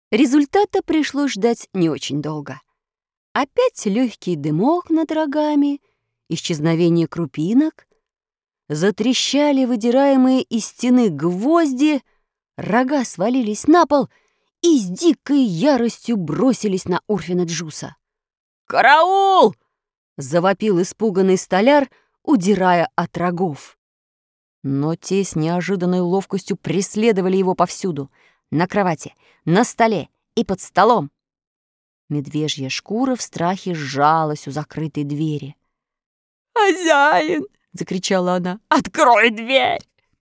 Результата пришлось ждать не очень долго. Опять легкий дымок над рогами, исчезновение крупинок, затрещали выдираемые из стены гвозди, рога свалились на пол и с дикой яростью бросились на Урфина Джуса. «Караул!» — завопил испуганный столяр, удирая от рогов. Но те с неожиданной ловкостью преследовали его повсюду — на кровати, на столе и под столом. Медвежья шкура в страхе сжалась у закрытой двери. «Хозяин!» — закричала она. «Открой дверь!»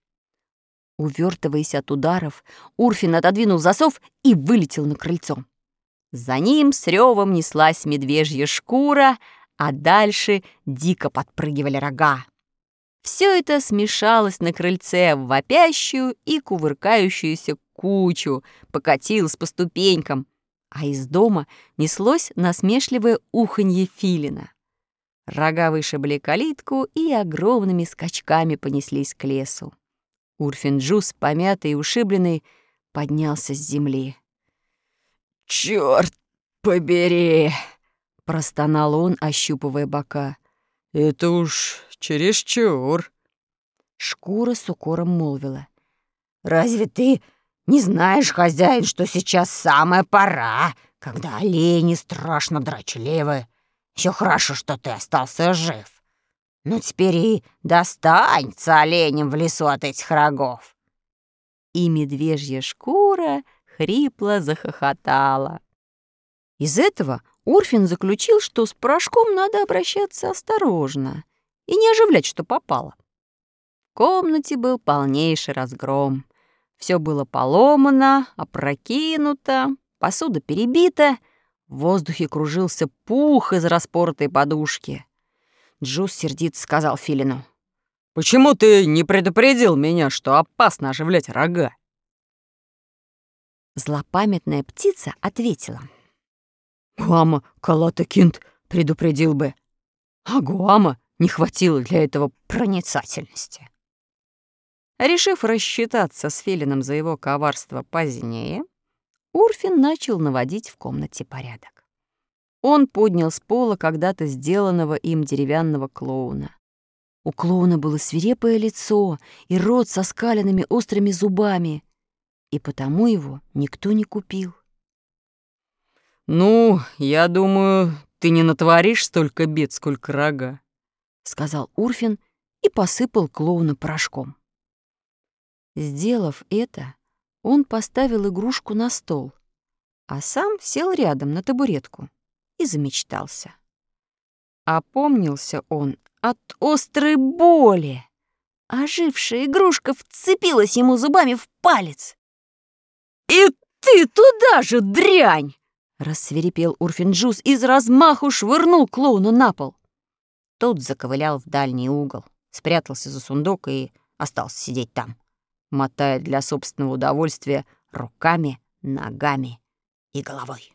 Увертываясь от ударов, Урфин отодвинул засов и вылетел на крыльцо. За ним с ревом неслась медвежья шкура, а дальше дико подпрыгивали рога. Все это смешалось на крыльце в вопящую и кувыркающуюся кучу, покатилось по ступенькам, а из дома неслось насмешливое уханье филина. Рога вышибли калитку и огромными скачками понеслись к лесу. Урфин Джус, помятый и ушибленный, поднялся с земли. «Чёрт побери!» — простонал он, ощупывая бока. «Это уж чересчур!» Шкура с укором молвила. «Разве ты не знаешь, хозяин, что сейчас самая пора, когда олени страшно дрочливы? Еще хорошо, что ты остался жив. Ну, теперь и достанется оленям в лесу от этих рогов». И медвежья шкура хрипло захохотала. Из этого Урфин заключил, что с порошком надо обращаться осторожно и не оживлять, что попало. В комнате был полнейший разгром. Все было поломано, опрокинуто, посуда перебита, в воздухе кружился пух из распоротой подушки. Джус сердито сказал филину: «Почему ты не предупредил меня, что опасно оживлять рога?» Злопамятная птица ответила: «Гуама Калата-Кинт предупредил бы, а Гуама не хватило для этого проницательности». Решив рассчитаться с филином за его коварство позднее, Урфин начал наводить в комнате порядок. Он поднял с пола когда-то сделанного им деревянного клоуна. У клоуна было свирепое лицо и рот со скаленными острыми зубами, и потому его никто не купил. «Ну, я думаю, ты не натворишь столько бед, сколько рога», — сказал Урфин и посыпал клоуна порошком. Сделав это, он поставил игрушку на стол, а сам сел рядом на табуретку и замечтался. Опомнился он от острой боли. Ожившая игрушка вцепилась ему зубами в палец. «И ты туда же, дрянь!» — рассвирепел Урфин Джус и с размаху швырнул клоуна на пол. Тот заковылял в дальний угол, спрятался за сундук и остался сидеть там, мотая для собственного удовольствия руками, ногами и головой.